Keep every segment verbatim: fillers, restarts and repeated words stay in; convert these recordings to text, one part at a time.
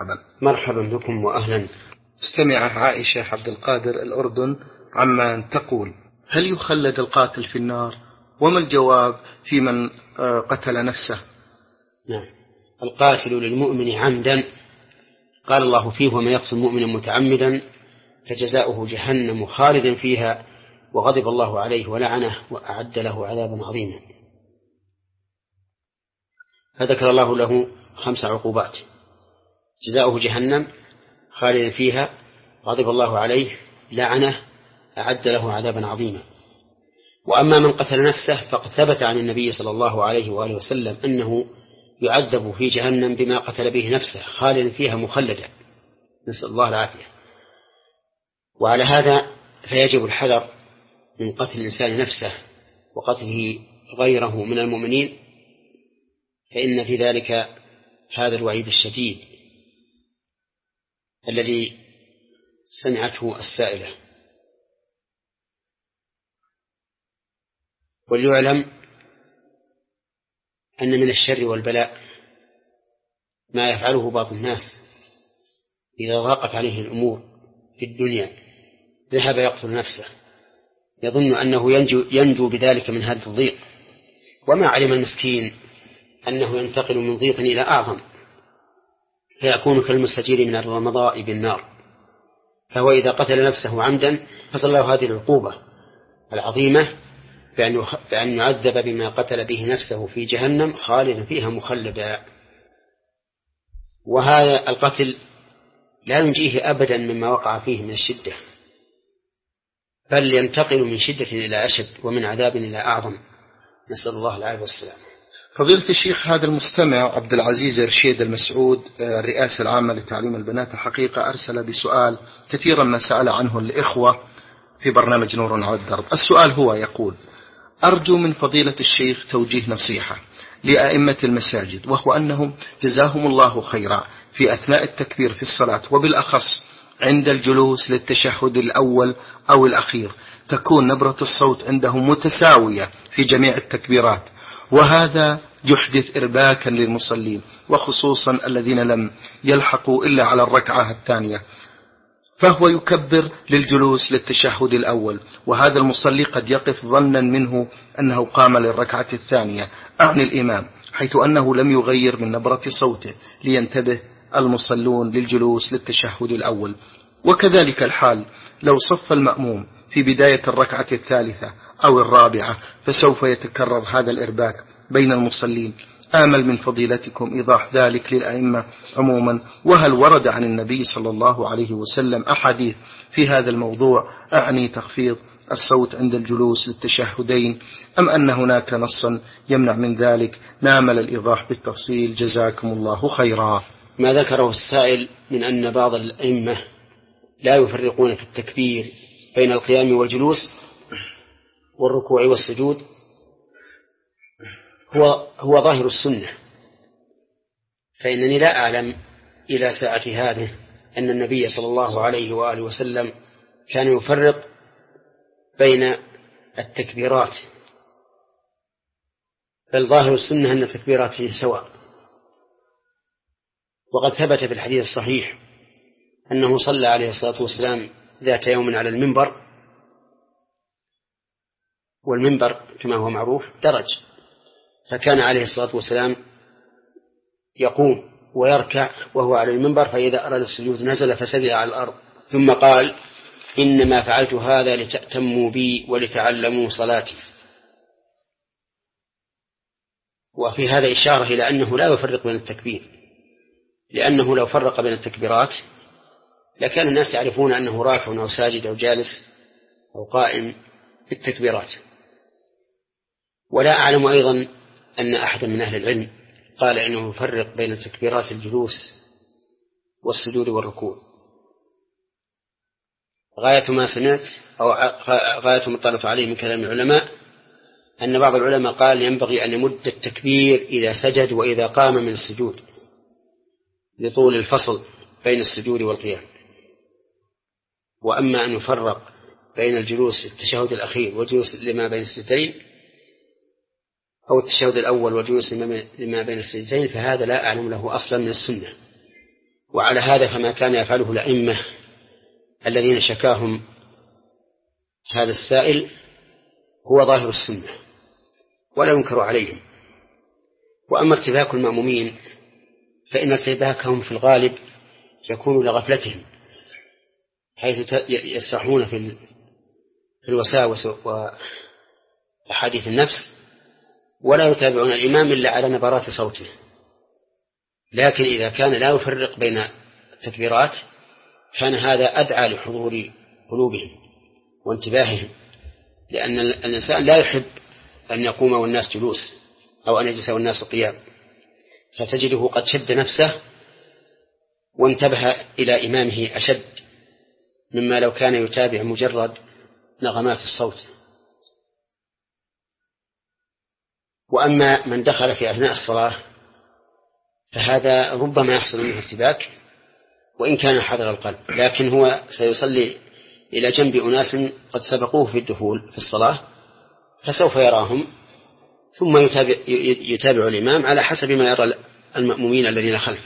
مرحبا بكم وأهلا. استمع عائشة عبد القادر الأردن عمان تقول: هل يخلد القاتل في النار؟ وما الجواب في من قتل نفسه؟ نعم، القاتل للمؤمن عمدا قال الله فيه: ومن يقتل مؤمنا متعمدا فجزاؤه جهنم خالدا فيها وغضب الله عليه ولعنه وأعد له عذابا عظيما. فذكر الله له خمس عقوبات: جزاؤه جهنم خالدا فيها، غضب الله عليه، لعنه، أعد له عذابا عظيما. وأما من قتل نفسه فقد ثبت عن النبي صلى الله عليه وآله وسلم أنه يعذب في جهنم بما قتل به نفسه خالدا فيها مخلدا، نسأل الله العافية. وعلى هذا فيجب الحذر من قتل الإنسان نفسه وقتله غيره من المؤمنين، فإن في ذلك هذا الوعيد الشديد الذي سمعته السائلة. وليعلم أن من الشر والبلاء ما يفعله بعض الناس إذا ضاقت عليه الأمور في الدنيا ذهب يقتل نفسه يظن أنه ينجو, ينجو بذلك من هذا الضيق، وما علم المسكين أنه ينتقل من ضيق إلى أعظم، فيكون كالمستجير من الرمضاء بالنار. فهو إذا قتل نفسه عمدا حصل له هذه العقوبة العظيمة بأن يعذب بما قتل به نفسه في جهنم خالدا فيها مخلدا. وهذا القتل لا ينجيه أبدا مما وقع فيه من الشدة، بل ينتقل من شدة إلى أشد ومن عذاب إلى أعظم، نسأل الله العافية والسلام. فضيلة الشيخ، هذا المستمع عبد العزيز رشيد المسعود الرئاسة العامة لتعليم البنات الحقيقة أرسل بسؤال كثيرا ما سأل عنه الإخوة في برنامج نور على الدرب. السؤال هو يقول: أرجو من فضيلة الشيخ توجيه نصيحة لأئمة المساجد، وهو أنهم جزاهم الله خيرا في أثناء التكبير في الصلاة، وبالأخص عند الجلوس للتشهد الأول أو الأخير، تكون نبرة الصوت عندهم متساوية في جميع التكبيرات، وهذا يحدث إرباكا للمصلين، وخصوصا الذين لم يلحقوا إلا على الركعة الثانية، فهو يكبر للجلوس للتشهد الأول، وهذا المصلي قد يقف ظنا منه أنه قام للركعة الثانية، أعني الإمام، حيث أنه لم يغير من نبرة صوته، لينتبه المصلون للجلوس للتشهد الأول. وكذلك الحال لو صف المأموم في بداية الركعة الثالثة أو الرابعة، فسوف يتكرر هذا الإرباك بين المصلين. آمل من فضيلتكم إيضاح ذلك للأئمة عموما، وهل ورد عن النبي صلى الله عليه وسلم أحاديث في هذا الموضوع، أعني تخفيض الصوت عند الجلوس للتشهدين، أم أن هناك نصا يمنع من ذلك؟ نامل الإيضاح بالتفصيل، جزاكم الله خيرا. ما ذكره السائل من أن بعض الأئمة لا يفرقون في التكبير بين القيام والجلوس والركوع والسجود هو, هو ظاهر السنة، فإنني لا أعلم إلى ساعة هذه أن النبي صلى الله عليه وآله وسلم كان يفرق بين التكبيرات، بل ظاهر السنة أن التكبيرات سواء. وقد ثبت في الحديث الصحيح أنه صلى عليه الصلاة والسلام ذات يوم على المنبر، والمنبر كما هو معروف درج، فكان عليه الصلاة والسلام يقوم ويركع وهو على المنبر، فإذا أراد السجود نزل فسجد على الأرض، ثم قال: إنما فعلت هذا لتأتموا بي ولتعلموا صلاتي. وفي هذا إشارة إلى أنه لا يفرق بين التكبير، لأنه لو فرق بين التكبيرات لكان الناس يعرفون أنه راكع أو ساجد أو جالس أو قائم في التكبيرات. ولا أعلم أيضا أن أحد من أهل العلم قال إنه يفرق بين تكبيرات الجلوس والسجود والركوع. غاية ما سمعت أو غاية ما اطلعت عليه من كلام العلماء أن بعض العلماء قال ينبغي أن يمد التكبير إذا سجد وإذا قام من السجود لطول الفصل بين السجود والقيام. وأما أن يفرق بين الجلوس التشهد الأخير والجلوس لما بين السجدتين، أو التشهد الأول والجلوس لما بين السجدتين، فهذا لا أعلم له أصلا من السنة، وعلى هذا فما كان يفعله الأئمة الذين شكاهم هذا السائل هو ظاهر السنة ولا ينكر عليهم. وأما ارتباك المأمومين فإن ارتباكهم في الغالب يكون لغفلتهم، حيث يسرحون في الوساوس وأحاديث النفس ولا يتابعون الإمام إلا على نبرات صوته. لكن إذا كان لا يفرق بين التكبيرات كان هذا أدعى لحضور قلوبهم وانتباههم، لأن الإنسان لا يحب أن يقوم والناس جلوس أو أن يجلس والناس قيام، فتجده قد شد نفسه وانتبه إلى إمامه أشد مما لو كان يتابع مجرد نغمات الصوت. وأما من دخل في أثناء الصلاة فهذا ربما يحصل منه ارتباك وإن كان حذر القلب، لكن هو سيصلي إلى جنب أناس قد سبقوه في الدخول في الصلاة فسوف يراهم ثم يتابع, يتابع الإمام على حسب ما يرى المأمومين الذين خلفه.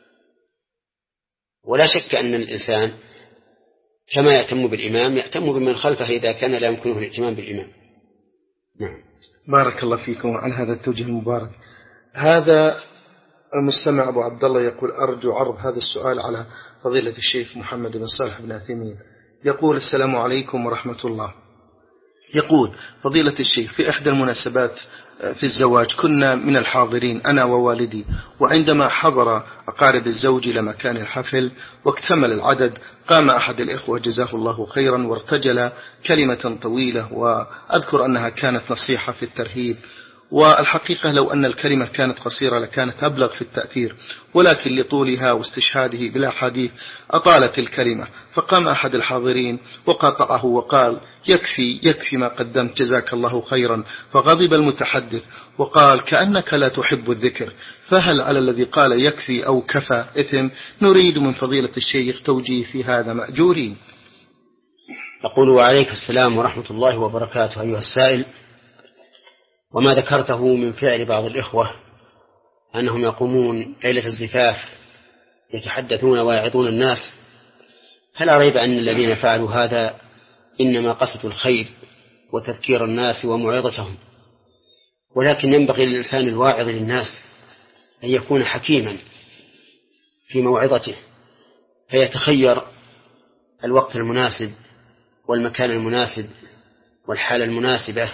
ولا شك أن الإنسان كما يهتم بالإمام يهتم بمن خلفه إذا كان لا يمكنه الائتمام بالإمام. نعم. بارك الله فيكم على هذا التوجيه المبارك. هذا المستمع أبو عبد الله يقول: أرجو عرض هذا السؤال على فضيلة الشيخ محمد بن صالح بن عثيمين. يقول: السلام عليكم ورحمة الله. يقول: فضيلة الشيخ، في إحدى المناسبات في الزواج كنا من الحاضرين أنا ووالدي، وعندما حضر أقارب الزوج إلى مكان الحفل واكتمل العدد قام أحد الإخوة جزاه الله خيرا وارتجل كلمة طويلة، وأذكر أنها كانت نصيحة في الترهيب، والحقيقة لو أن الكلمة كانت قصيرة لكانت أبلغ في التأثير، ولكن لطولها واستشهاده بالأحاديث أطالت الكلمة، فقام أحد الحاضرين وقاطعه وقال: يكفي يكفي ما قدمت جزاك الله خيرا. فغضب المتحدث وقال: كأنك لا تحب الذكر، فهل على الذي قال يكفي أو كفى إثم؟ نريد من فضيلة الشيخ توجيه في هذا مأجورين. أقول: وعليك السلام ورحمة الله وبركاته أيها السائل. وما ذكرته من فعل بعض الإخوة أنهم يقومون ليلة الزفاف يتحدثون ويعظون الناس، فلا ريب أن الذين فعلوا هذا إنما قصدوا الخير وتذكير الناس وموعظتهم، ولكن ينبغي للإنسان الواعظ للناس أن يكون حكيما في موعظته فيتخير الوقت المناسب والمكان المناسب والحالة المناسبة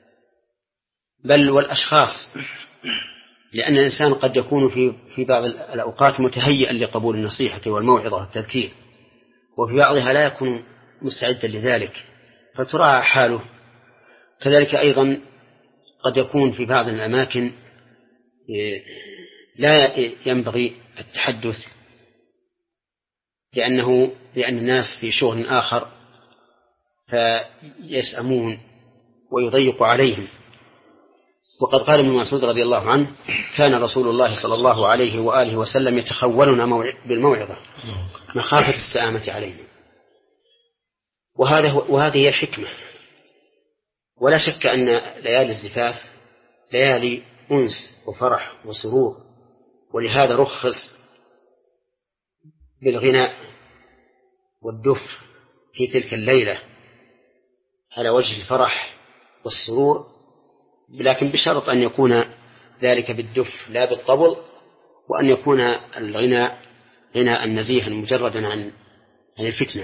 بل والأشخاص، لأن الإنسان قد يكون في في بعض الأوقات متهيئا لقبول النصيحة والموعظة والتذكير، وفي بعضها لا يكون مستعدا لذلك فتراعى حاله. كذلك أيضا قد يكون في بعض الأماكن لا ينبغي التحدث لأنه لأن الناس في شغل آخر فيسأمون ويضيق عليهم. وقد قال ابن مسعود رضي الله عنه: كان رسول الله صلى الله عليه وآله وسلم يتخولنا بالموعظة مخافة السآمة علينا. وهذا وهذه هي الحكمة. ولا شك أن ليالي الزفاف ليالي أنس وفرح وسرور، ولهذا رخص بالغناء والدف في تلك الليلة على وجه الفرح والسرور، لكن بشرط أن يكون ذلك بالدف لا بالطبل، وأن يكون الغناء غناء نزيها مجردا عن عن الفتنة.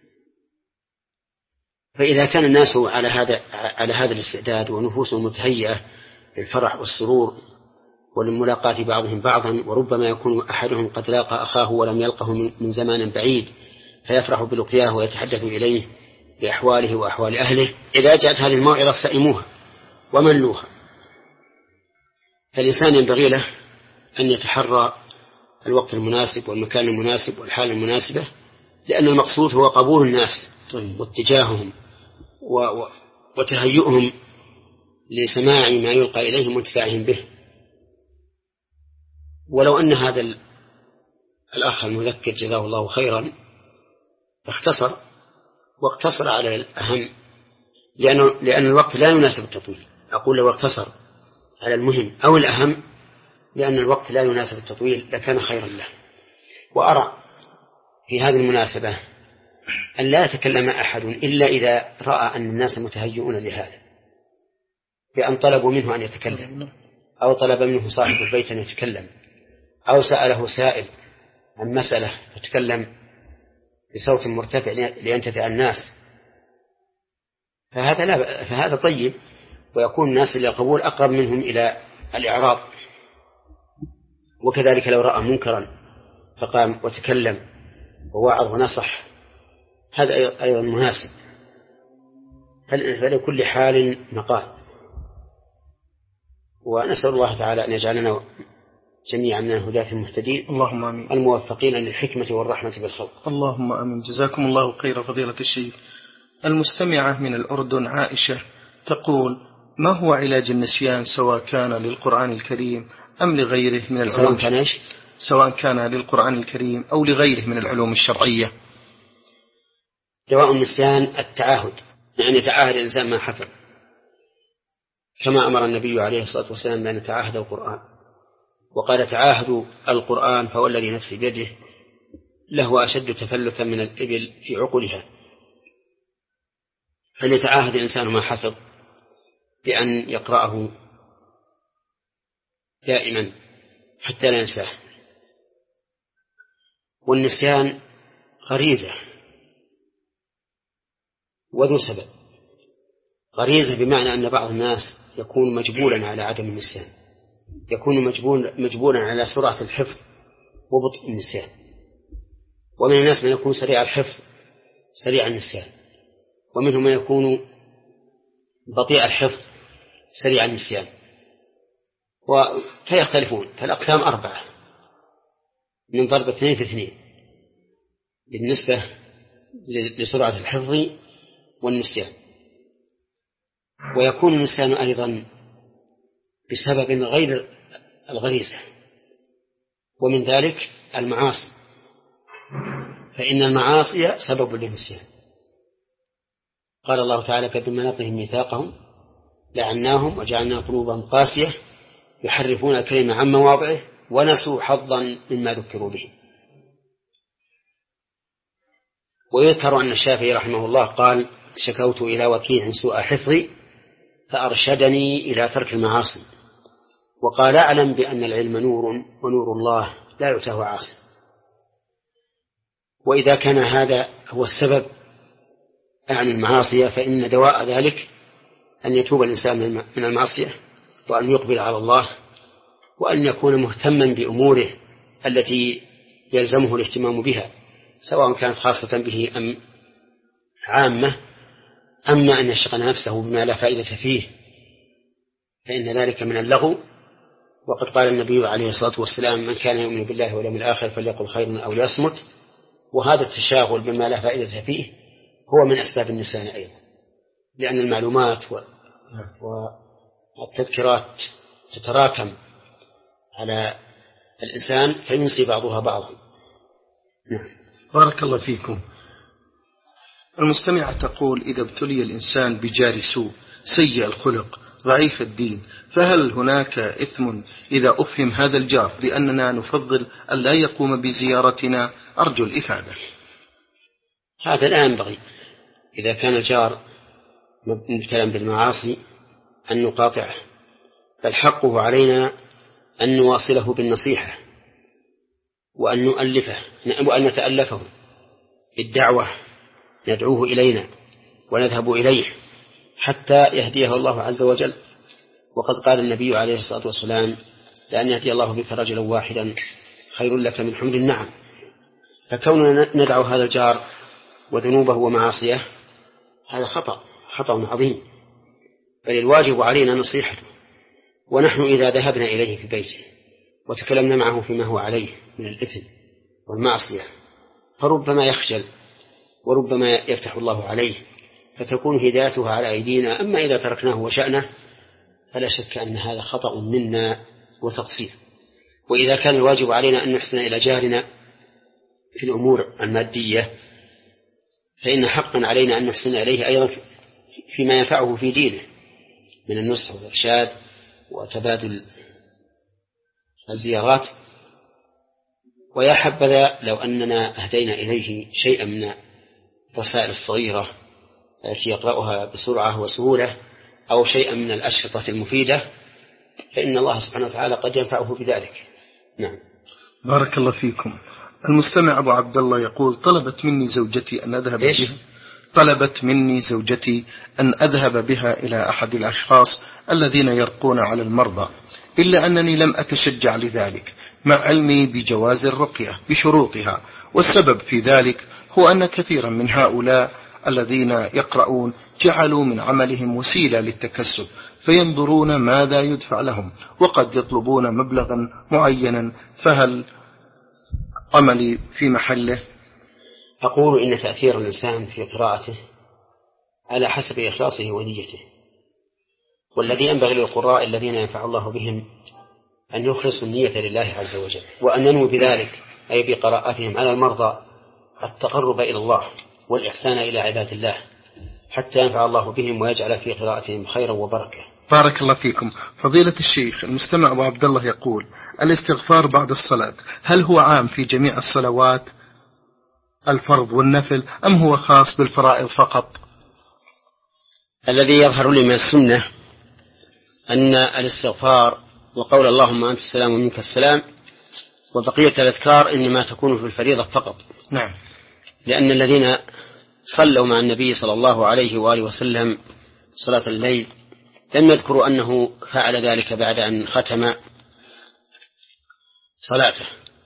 فإذا كان الناس على هذا على هذا الاستعداد ونفوسهم متهيئة للفرح والسرور ولملاقاة بعضهم بعضا، وربما يكون أحدهم قد لاقى أخاه ولم يلقه من زمان بعيد فيفرح بلقياه ويتحدث إليه بأحواله وأحوال أهله، إذا جاءت هذه الموعظة سئموها وملوها. فالإنسان ينبغي له أن يتحرى الوقت المناسب والمكان المناسب والحالة المناسبة، لأن المقصود هو قبول الناس واتجاههم وتهيئهم لسماع ما يلقى إليهم وانتفاعهم به. ولو أن هذا الأخ المذكر جزاه الله خيرا اختصر واقتصر على الأهم، لأنه لأن الوقت لا يناسب التطويل. أقول لو اقتصر على المهم أو الأهم لأن الوقت لا يناسب التطويل لكان خيرا له. وأرى في هذه المناسبة أن لا يتكلم أحد إلا إذا رأى أن الناس متهيئون لهذا، بأن طلبوا منه أن يتكلم، أو طلب منه صاحب البيت أن يتكلم، أو سأله سائل عن مسألة فتكلم بصوت مرتفع لينتفع الناس، فهذا لا فهذا طيب، ويكون الناس للقبول أقرب منهم إلى الإعراض. وكذلك لو رأى منكرا فقام وتكلم ووعظ ونصح، هذا أيضا مناسب، فلكل حال مقال. ونسأل الله تعالى أن يجعلنا جميعا من الهداة المهتدين، اللهم آمين، الموفقين للحكمة والرحمة بالخلق. اللهم آمين. جزاكم الله خير فضيلة الشيخ. المستمعة من الأردن عائشة تقول: ما هو علاج النسيان سواء كان للقرآن الكريم أم لغيره من العلوم، سواء كان, سواء كان للقرآن الكريم أو لغيره من العلوم الشرعية؟ دواء النسيان التعاهد، يعني يتعاهد الإنسان ما حفظ، كما أمر النبي عليه الصلاة والسلام بأن يتعاهد القرآن، وقال: تعاهدوا القرآن فوالذي نفسي بيده له أشد تفلتا من الإبل في عقلها. فليتعاهد الإنسان ما حفظ بأن يقرأه دائما حتى لا ينساه. والنسيان غريزة وذو سبب. غريزة بمعنى أن بعض الناس يكون مجبولا على عدم النسيان، يكون مجبول مجبولا على سرعة الحفظ وبطء النسيان، ومن الناس من يكون سريع الحفظ سريع النسيان، ومنهم من يكون بطيء الحفظ سريع النسيان، فيختلفون. فالأقسام أربعة من ضرب اثنين في اثنين بالنسبة لسرعة الحفظ والنسيان. ويكون النسيان أيضا بسبب غير الغريزة، ومن ذلك المعاصي، فإن المعاصي سبب للنسيان. قال الله تعالى: فبما نقضهم ميثاقهم لعناهم وجعلنا قلوبهم قاسية يحرفون الكلمة عن مواضعه ونسوا حظا مما ذكروا به. ويذكر أن الشافعي رحمه الله قال: شكوت إلى وكيع سوء حفظي فأرشدني إلى ترك المعاصي، وقال: أعلم بأن العلم نور ونور الله لا يؤتاه عاصي. وإذا كان هذا هو السبب عن المعاصية، فإن دواء ذلك أن يتوب الإنسان من المعصية، وأن يقبل على الله، وأن يكون مهتما بأموره التي يلزمه الاهتمام بها، سواء كانت خاصة به أم عامة. أما أن يشغل نفسه بما لا فائدة فيه فإن ذلك من اللغو. وقد قال النبي عليه الصلاة والسلام: من كان يؤمن بالله واليوم الآخر فليقل خيرا أو ليصمت. وهذا التشاغل بما لا فائدة فيه هو من أسباب النسيان أيضا، لأن المعلومات والتذكيرات تتراكم على الإنسان فينسي بعضها بعضا. نعم. بارك الله فيكم. المستمعة تقول: إذا ابتلي الإنسان بجار سوء سيء الخلق ضعيف الدين، فهل هناك إثم إذا أفهم هذا الجار بأننا نفضل أن لا يقوم بزيارتنا؟ أرجو الإفادة. هذا لا ينبغي. إذا كان الجار مبتلا بالمعاصي أن نقاطعه، بل حقه علينا أن نواصله بالنصيحة، وأن نؤلفه وأن نتألفه بالدعوة، ندعوه إلينا ونذهب إليه حتى يهديه الله عز وجل. وقد قال النبي عليه الصلاة والسلام: لأن يهدي الله بك رجلا واحدا خير لك من حمر النعم. فكوننا ندعو هذا الجار وذنوبه ومعاصيه هذا خطأ خطأ عظيم، بل الواجب علينا نصيحته. ونحن إذا ذهبنا إليه في بيته وتكلمنا معه فيما هو عليه من الإثم والمعصية فربما يخجل وربما يفتح الله عليه فتكون هدايته على أيدينا. أما إذا تركناه وشأنه فلا شك أن هذا خطأ منا وتقصير. وإذا كان الواجب علينا أن نحسن إلى جارنا في الأمور المادية فإن حقا علينا أن نحسن إليه أيضا فيما ينفعه في دينه من النصح والإرشاد وتبادل الزيارات. ويا حبذا لو أننا أهدينا إليه شيئا من الرسائل الصغيرة التي يقرأها بسرعة وسهولة أو شيئا من الأشرطة المفيدة، فإن الله سبحانه وتعالى قد ينفعه بذلك. نعم. بارك الله فيكم. المستمع أبو عبد الله يقول: طلبت مني زوجتي أن أذهب إيش؟ بها طلبت مني زوجتي أن أذهب بها إلى أحد الأشخاص الذين يرقون على المرضى، إلا أنني لم أتشجع لذلك مع علمي بجواز الرقية بشروطها، والسبب في ذلك هو أن كثيرا من هؤلاء الذين يقرؤون جعلوا من عملهم وسيلة للتكسب، فينظرون ماذا يدفع لهم وقد يطلبون مبلغا معينا، فهل عملي في محله؟ أقول إن تأثير الإنسان في قراءته على حسب إخلاصه ونيته، والذي ينبغي للقراء الذين ينفع الله بهم أن يخلصوا النية لله عز وجل، وأن ينوي بذلك أي بقراءتهم على المرضى التقرب إلى الله والإحسان إلى عباد الله حتى ينفع الله بهم ويجعل في قراءتهم خيرا وبركة. بارك الله فيكم. فضيلة الشيخ، المستمع أبو عبد الله يقول: الاستغفار بعد الصلاة هل هو عام في جميع الصلوات الفرض والنفل أم هو خاص بالفرائض فقط؟ الذي يظهر لي من السنة أن الاستغفار وقول اللهم أنت السلام ومنك السلام وبقية الأذكار إنما تكون في الفريضة فقط. نعم. لأن الذين صلوا مع النبي صلى الله عليه وآله وسلم صلاة الليل لم يذكروا أنه فعل ذلك بعد أن ختم صلاته،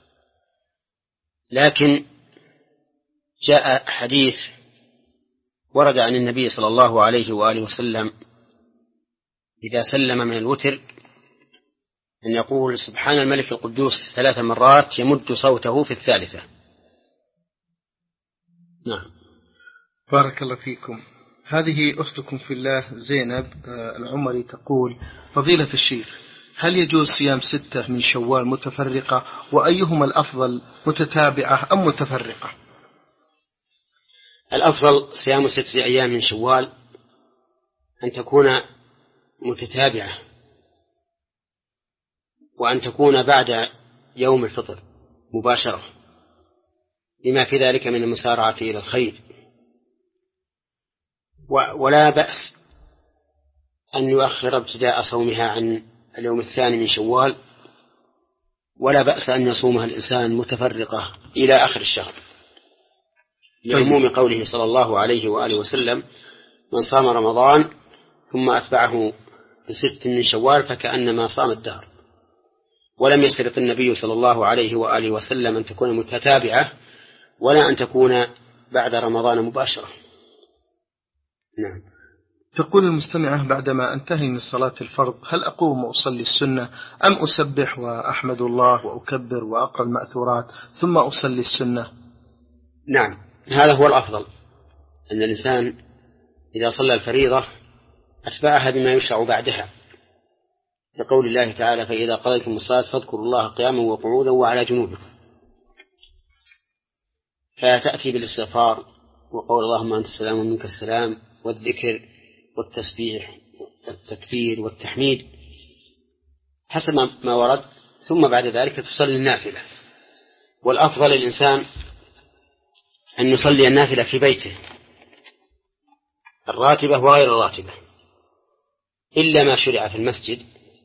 لكن جاء حديث ورد عن النبي صلى الله عليه وآله وسلم إذا سلم من الوتر أن يقول سبحان الملك القدوس ثلاث مرات يمد صوته في الثالثة. نعم. بارك الله فيكم. هذه أختكم في الله زينب العمري تقول: فضيلة الشيخ، هل يجوز صيام ستة من شوال متفرقة، وأيهما الأفضل متتابعة أم متفرقة؟ الأفضل صيام ستة أيام من شوال أن تكون متتابعة، وأن تكون بعد يوم الفطر مباشرة، لما في ذلك من المسارعة إلى الخير. ولا بأس أن يؤخر ابتداء صومها عن اليوم الثاني من شوال، ولا بأس أن يصومها الإنسان متفرقة إلى آخر الشهر، لعموم قوله صلى الله عليه وآله وسلم: من صام رمضان ثم أتبعه بست من شوال فكأنما صام الدهر. ولم يشترط النبي صلى الله عليه وآله وسلم أن تكون متتابعة ولا أن تكون بعد رمضان مباشرة. نعم. تقول المستمعة: بعدما أنتهي من صلاة الفرض هل أقوم وأصلي السنة أم أسبح وأحمد الله وأكبر وأقرأ المأثورات ثم أصلي السنة؟ نعم، هذا هو الأفضل، أن الإنسان إذا صلى الفريضة أتبعها بما يشرع بعدها، لقول الله تعالى: فإذا قضيتم الصلاة فاذكروا الله قياما وقعودا وعلى جنوبكم. فتأتي بالاستغفار وقول اللهم أنت السلام ومنك السلام والذكر والتسبيح والتكبير والتحميد حسب ما ورد، ثم بعد ذلك تصلي النافلة. والأفضل للإنسان أن يصلي النافلة في بيته، الراتبة وغير الراتبة، إلا ما شرع في المسجد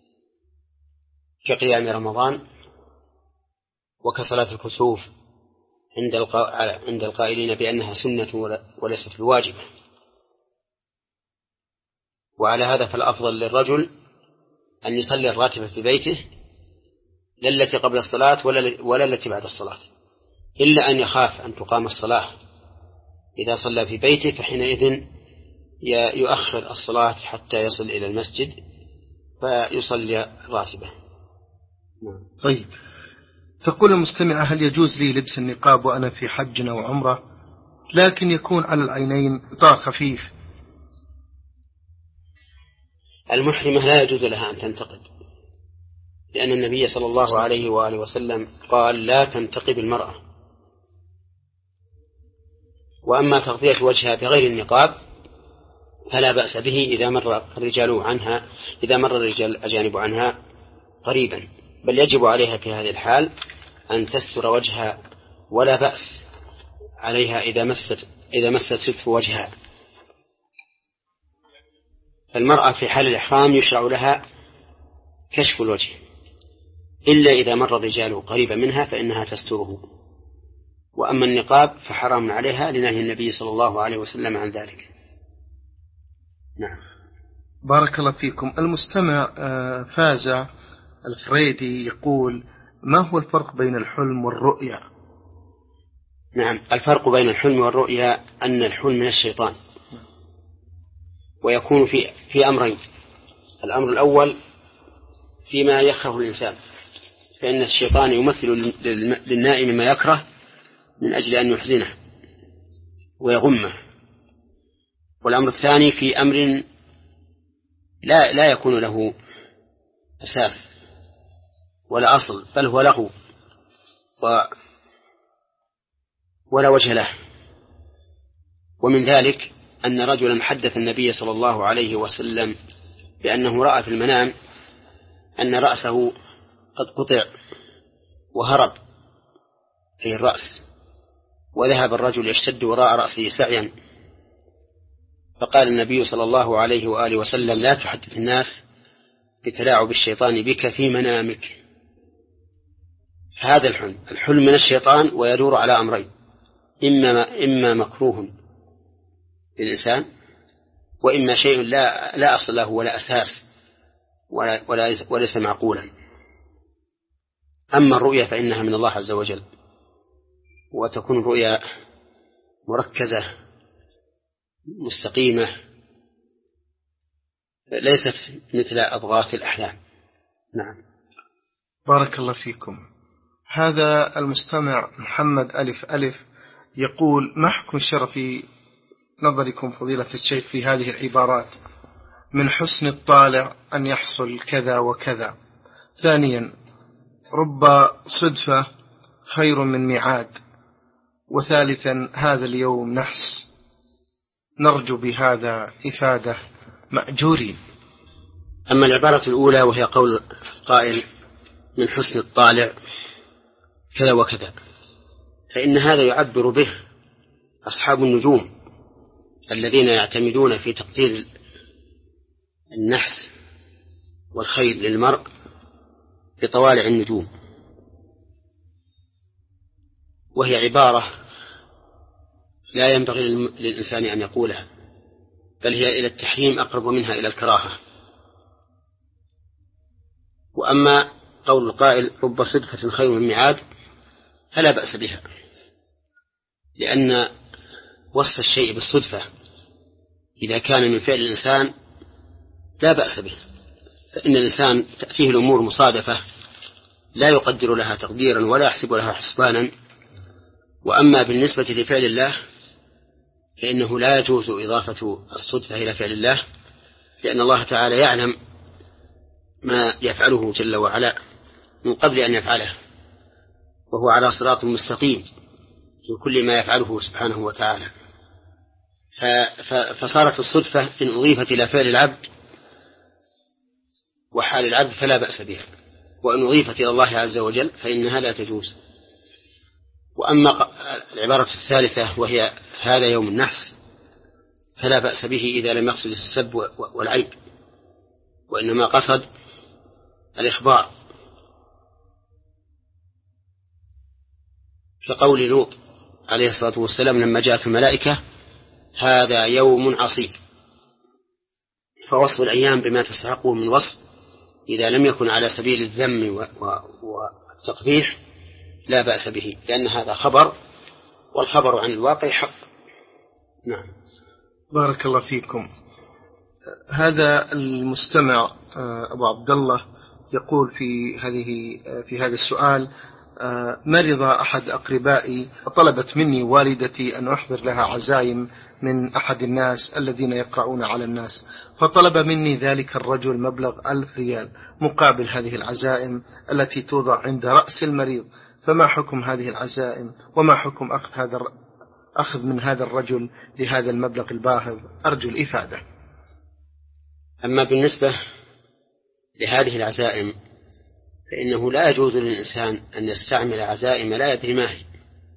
كقيام رمضان وكصلاة الكسوف عند القائلين بأنها سنة وليست بواجبة. وعلى هذا فالأفضل للرجل أن يصلي الراتبة في بيته، لا التي قبل الصلاة ولا التي بعد الصلاة، إلا أن يخاف أن تقام الصلاة. إذا صلى في بيته فحينئذ يؤخر الصلاة حتى يصل إلى المسجد فيصلي الراتبة. طيب. تقول المستمعة: هل يجوز لي لبس النقاب وأنا في حج أو عمرة لكن يكون على العينين غطاء خفيف؟ المحرمة لا يجوز لها أن تنتقب، لأن النبي صلى الله عليه وآله وسلم قال: لا تنتقب المرأة. وأما تغطية وجهها بغير النقاب فلا بأس به إذا مر الرجال عنها إذا مر الرجال الأجانب عنها قريبا، بل يجب عليها في هذه الحال أن تستر وجهها ولا بأس عليها إذا مست إذا مست ستر وجهها. المرأة في حال الإحرام يشرع لها كشف الوجه، إلا إذا مر الرجال قريبا منها فإنها تستره. وأما النقاب فحرام عليها لنهي النبي صلى الله عليه وسلم عن ذلك. نعم. بارك الله فيكم. المستمع فاز الفريدي يقول: ما هو الفرق بين الحلم والرؤيا؟ نعم، الفرق بين الحلم والرؤيا أن الحلم من الشيطان، ويكون في في أمرين. الأمر الأول فيما يكره الإنسان، فإن الشيطان يمثل للنائم ما يكره من أجل أن يحزنه ويغمه. والأمر الثاني في أمر لا لا يكون له أساس ولا أصل، بل هو لغو و ولا وجه له. ومن ذلك أن رجلا حدث النبي صلى الله عليه وسلم بأنه رأى في المنام أن رأسه قد قطع وهرب في الرأس، وذهب الرجل يشتد وراء رأسه سعيا، فقال النبي صلى الله عليه وآله وسلم: لا تحدث الناس بتلاعب الشيطان بك في منامك. هذا الحلم الحلم من الشيطان، ويدور على أمرين: إما إما مكروه للإنسان، وإما شيء لا لا أصل له ولا أساس ولا وليس معقولا. أما الرؤيا فإنها من الله عز وجل، وتكون الرؤيا مركزة مستقيمة، ليست مثل أضغاث الأحلام. نعم. بارك الله فيكم. هذا المستمع محمد ألف ألف يقول: ما حكم الشرع في نظركم فضيلة الشيخ في هذه العبارات: من حسن الطالع أن يحصل كذا وكذا؟ ثانيا: رب صدفة خير من ميعاد. وثالثا: هذا اليوم نحس. نرجو بهذا إفادة مأجورين. أما العبارة الأولى وهي قول قائل من حسن الطالع كذا وكذا، فإن هذا يعبر به أصحاب النجوم الذين يعتمدون في تقدير النحس والخير للمرء بطوالع النجوم، وهي عبارة لا ينبغي للإنسان أن يقولها، بل هي إلى التحريم أقرب منها إلى الكراهة. وأما قول القائل رب صدفة خير من ميعاد فلا بأس بها، لأن وصف الشيء بالصدفة إذا كان من فعل الإنسان لا بأس به، فإن الإنسان تأتيه الأمور مصادفة لا يقدر لها تقديرا ولا يحسب لها حسبانا. وأما بالنسبة لفعل الله فإنه لا يجوز إضافة الصدفة إلى فعل الله، لأن الله تعالى يعلم ما يفعله جل وعلا من قبل أن يفعله، وهو على صراط مستقيم في كل ما يفعله سبحانه وتعالى. فصارت الصدفة إن أضيفت إلى فعل العبد وحال العبد فلا بأس بها، وإن أضيفت إلى الله عز وجل فإنها لا تجوز. وأما العبارة الثالثة وهي هذا يوم النحس فلا بأس به إذا لم يقصد السب والعيب، وإنما قصد الإخبار، كقول لوط عليه الصلاة والسلام لما جاءت الملائكة هذا يوم عصيب. فوصف الأيام بما تستحقه من وصف إذا لم يكن على سبيل الذم والتقبيح لا بأس به، لأن هذا خبر، والخبر عن الواقع حق. نعم. بارك الله فيكم. هذا المستمع أبو عبد الله يقول في هذه في هذا السؤال: مرض أحد أقربائي فطلبت مني والدتي أن أحضر لها عزايم من أحد الناس الذين يقرؤون على الناس، فطلب مني ذلك الرجل مبلغ ألف ريال مقابل هذه العزائم التي توضع عند رأس المريض، فما حكم هذه العزائم وما حكم أخذ هذا أخذ من هذا الرجل لهذا المبلغ الباهظ؟ أرجو الإفادة. أما بالنسبة لهذه العزائم فإنه لا يجوز للإنسان أن يستعمل عزائم لا يدري ما هي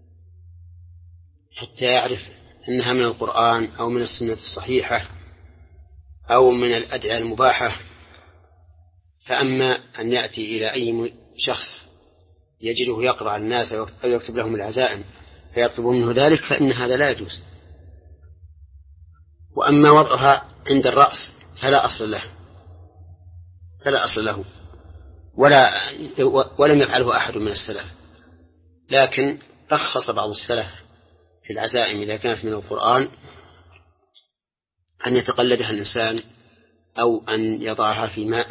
حتى يعرف أنها من القرآن أو من السنة الصحيحة أو من الأدعية المباحة. فأما أن يأتي إلى أي شخص يجده يقرأ على الناس أو يكتب لهم العزائم فيطلب منه ذلك فإن هذا لا يجوز. وأما وضعها عند الرأس فلا أصل له فلا أصل له ولا ولم يفعله أحد من السلف، لكن رخص بعض السلف في العزائم إذا كانت من القرآن أن يتقلدها الإنسان أو أن يضعها في ماء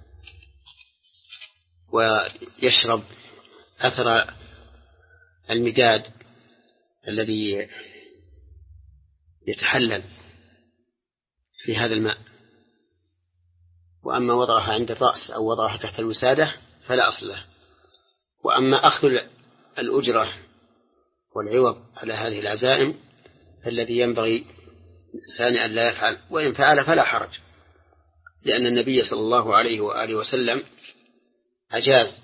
ويشرب أثر المداد الذي يتحلل في هذا الماء. وأما وضعها عند الرأس أو وضعها تحت الوسادة فلا أصل له. وأما أخذ الأجرة والعوض على هذه العزائم فالذي ينبغي الإنسان أن لا يفعل، وإن فعل فلا حرج، لأن النبي صلى الله عليه وآله وسلم أجاز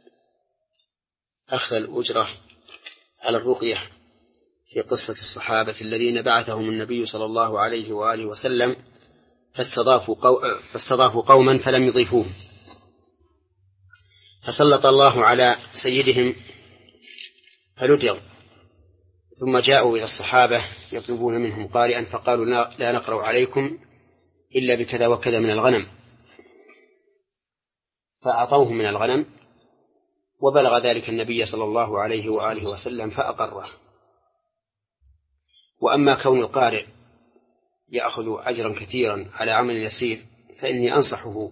أخذ الأجرة على الرقية في قصة الصحابة الذين بعثهم النبي صلى الله عليه وآله وسلم فاستضافوا, قو... فاستضافوا قوما فلم يضيفوهم، فسلط الله على سيدهم فلدغوا، ثم جاءوا إلى الصحابة يطلبون منهم قارئا فقالوا لا نقرأ عليكم إلا بكذا وكذا من الغنم، فأعطوه من الغنم وبلغ ذلك النبي صلى الله عليه وآله وسلم فأقره. وأما كون القارئ يأخذ أجرا كثيرا على عمل يسير فإني أنصحه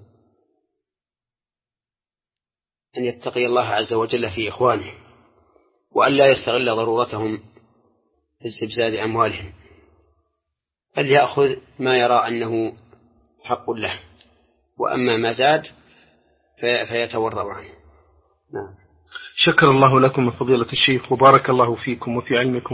أن يتقي الله عز وجل في إخوانه وأن لا يستغل ضرورتهم في استبزاز أموالهم، بل يأخذ ما يرى أنه حق له، وأما ما زاد فيتورع عنه. نعم. شكر الله لكم فضيلة الشيخ وبارك الله فيكم وفي علمكم.